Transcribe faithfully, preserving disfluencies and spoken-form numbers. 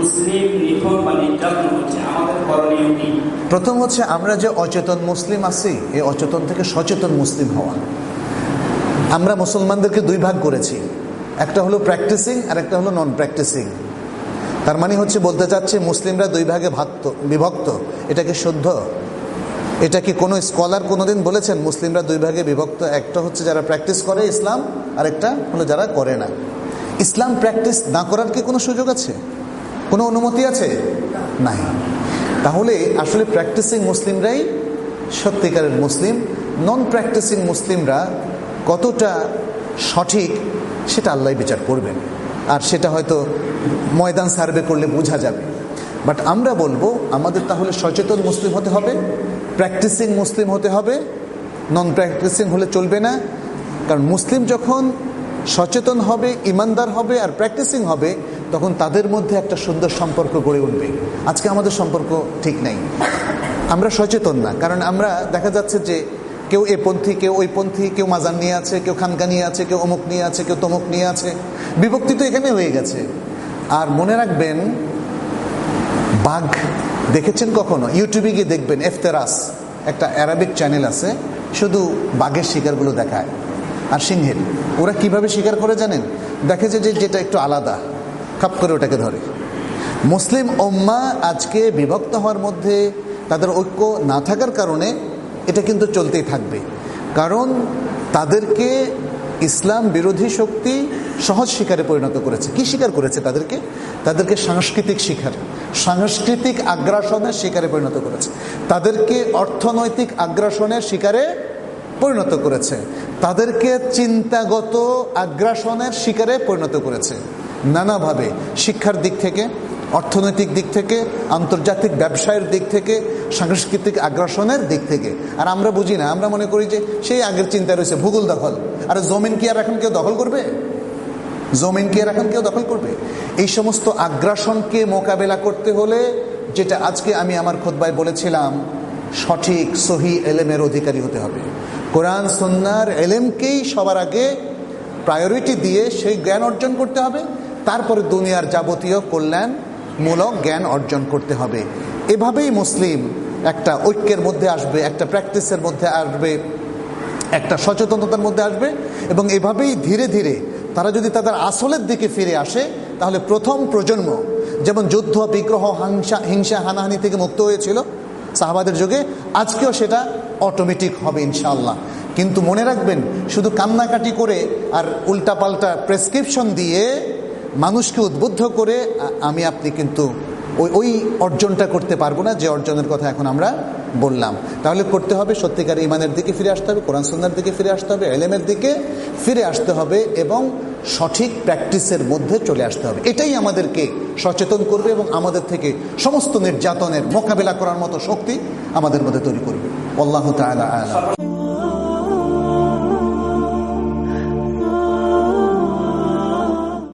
মুসলিম নিখোঁজ বা নির্যাতন হচ্ছে, আমাদের করণীয় কি? প্রথম হচ্ছে আমরা যে অচেতন মুসলিম আছি, এই অচেতন থেকে সচেতন মুসলিম হওয়া। আমরা মুসলমানদেরকে দুই ভাগ করেছি, একটা হলো প্র্যাকটিসিং আর একটা হলো নন প্র্যাকটিসিং। তার মানে হচ্ছে বলতে চাচ্ছে মুসলিমরা দুই ভাগে ভাগ বিভক্ত। এটা কি শুদ্ধ? এটা কি কোনো স্কলার কোনোদিন বলেছেন মুসলিমরা দুই ভাগে বিভক্ত? একটা হচ্ছে যারা প্র্যাকটিস করে ইসলাম, আর একটা হলো যারা করে না। ইসলাম প্র্যাকটিস না করার কি কোনো সুযোগ আছে? কোনো অনুমতি আছে? নাই। তাহলে আসলে প্র্যাকটিসিং মুসলিমরাই সত্যিকারের মুসলিম। নন প্র্যাকটিসিং মুসলিমরা কতটা সঠিক সেটা আল্লাহ বিচার করবেন, আর সেটা হয়তো ময়দান সার্ভে করলে বোঝা যাবে। বাট আমরা বলবো আমাদের তাহলে সচেতন মুসলিম হতে হবে, প্র্যাকটিসিং মুসলিম হতে হবে, নন প্র্যাকটিসিং হলে চলবে না। কারণ মুসলিম যখন সচেতন হবে, ইমানদার হবে আর প্র্যাকটিসিং হবে, তখন তাদের মধ্যে একটা সুন্দর সম্পর্ক গড়ে উঠবে। আজকে আমাদের সম্পর্ক ঠিক নেই, আমরা সচেতন না। কারণ আমরা দেখা যাচ্ছে যে কেউ এ পন্থী, কেউ ওই পন্থী, কেউ মাজার নিয়ে আছে, কেউ খানকা নিয়ে আছে, কেউ অমুক নিয়ে আছে, কেউ তমুক নিয়ে আছে। বিভক্তি তো এখানে হয়ে গেছে। আর মনে রাখবেন, বাঘ দেখেছেন কখনো? ইউটিউবে গিয়ে দেখবেন, এফতেরাস একটা অ্যারাবিক চ্যানেল আছে, শুধু বাঘের শিকারগুলো দেখায় আর সিংহের। ওরা কিভাবে শিকার করে জানেন? দেখে যে যেটা একটু আলাদা, খাপ করে ওটাকে ধরে। মুসলিম উম্মাহ আজকে বিভক্ত হওয়ার মধ্যে তাদের ঐক্য না থাকার কারণে এটা কিন্তু চলতেই থাকবে। কারণ তাদেরকে ইসলাম বিরোধী শক্তি সহজ শিকারে পরিণত করেছে। কি শিকার করেছে তাদেরকে? তাদেরকে সাংস্কৃতিক শিকার, সাংস্কৃতিক আগ্রাসনের শিকারে পরিণত করেছে। তাদেরকে অর্থনৈতিক আগ্রাসনের শিকারে পরিণত করেছে। তাদেরকে চিন্তাগত আগ্রাসনের শিকারে পরিণত করেছে নানাভাবে, শিক্ষার দিক থেকে, অর্থনৈতিক দিক থেকে, আন্তর্জাতিক ব্যবসায়ের দিক থেকে, সাংস্কৃতিক আগ্রাসনের দিক থেকে। আর আমরা বুঝি না, আমরা মনে করি যে সেই আগের চিন্তা রয়েছে ভূগোল দখল। আর জমিন কি আর এখন কেউ দখল করবে? জমিন কি আর এখন কেউ দখল করবে? এই সমস্ত আগ্রাসনকে মোকাবেলা করতে হলে, যেটা আজকে আমি আমার খুতবায় বলেছিলাম, সঠিক সহি এলেমের অধিকারী হতে হবে। কোরআন সুন্নাহর এলেমকেই সবার আগে প্রায়োরিটি দিয়ে সেই জ্ঞান অর্জন করতে হবে। তারপরে দুনিয়ার যাবতীয় কল্যাণ মূলক জ্ঞান অর্জন করতে হবে। এভাবেই মুসলিম একটা ঐক্যের মধ্যে আসবে, একটা প্র্যাকটিসের মধ্যে আসবে, একটা সচেতনতার মধ্যে আসবে। এবং এভাবেই ধীরে ধীরে তারা যদি তাদের আসলের দিকে ফিরে আসে, তাহলে প্রথম প্রজন্ম যেমন যুদ্ধ বিগ্রহ হিংসা হিংসা হানাহানি থেকে মুক্ত হয়েছিল সাহাবাদের যুগে, আজকেও সেটা অটোমেটিক হবে ইনশাআল্লাহ। কিন্তু মনে রাখবেন, শুধু কান্নাকাটি করে আর উল্টাপাল্টা প্রেসক্রিপশন দিয়ে মানুষকে উদ্বুদ্ধ করে আমি আপনি কিন্তু ওই ওই অর্জনটা করতে পারবো না, যে অর্জনের কথা এখন আমরা বললাম। তাহলে করতে হবে সত্যিকার ইমানের দিকে ফিরে আসতে হবে, কোরআন সুন্নাহর দিকে ফিরে আসতে হবে, ইলমের দিকে ফিরে আসতে হবে এবং সঠিক প্র্যাকটিসের মধ্যে চলে আসতে হবে। এটাই আমাদেরকে সচেতন করবে এবং আমাদের থেকে সমস্ত নির্যাতনের মোকাবেলা করার মতো শক্তি আমাদের মধ্যে তৈরি করবে। আল্লাহু তাআলা আ'লাম।